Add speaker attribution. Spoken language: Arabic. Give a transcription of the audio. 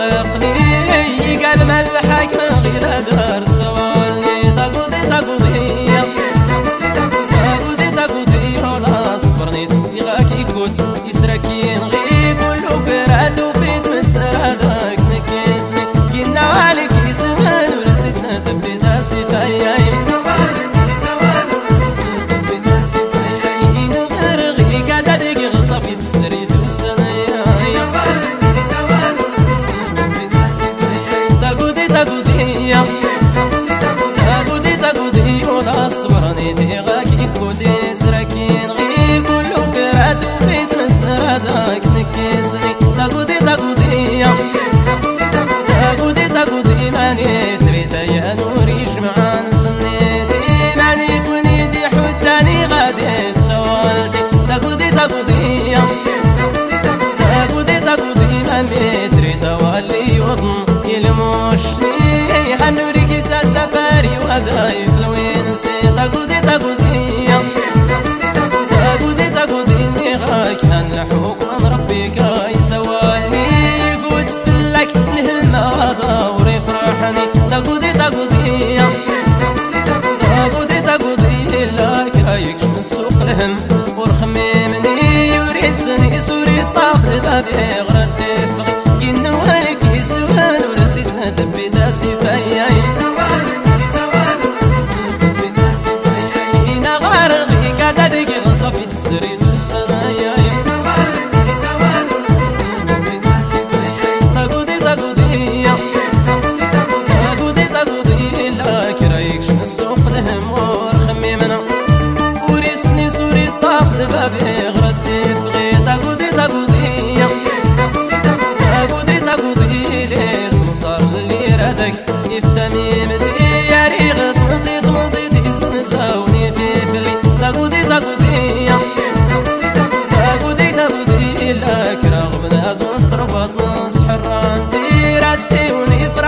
Speaker 1: خلقني قال ما الحكم غير دار سوالني تقودي ولا صبرني يغاك يكوت يسركين غي كله براد وفيت من هذاك نكيسني كنا عليك يسمن ورسسنا تبدي داسي فياي تقودي ولا صبرني تيغاك يكوتي سراكين غي كله كرات وفيت مثل هذاك نكيسني تقودي ماني تريد يا نوري جمعان سنيتي ماني كونيدي حداني غادي تسوالتي تقودي ماني تريد والي وطن يلموشني هنوري كيسا سفاري وذايف لوين نسي تقودي نغاك هنلحوك من ربي كاي سوالني قود فلك الهمة وضاوري فرحني تقودي لا كايكش من السوق لهم ورخميمني يوريسني سوري الطاف بابي غردي فغ كنوالك يسوان ورسيسنا تبي داسي فياي صفيت السريد والسنايا تقودي لا كرايكش من السوق لهم ورخميمنا ورسني سوري الطاف لبابي غردي فغي تقودي ليس مصار اللي رادك يفتمي مدي يا ريغ مضيت يسنزاوني في فلي تقودي لك رغم هذا التربط نصحر عندي راسي ونفر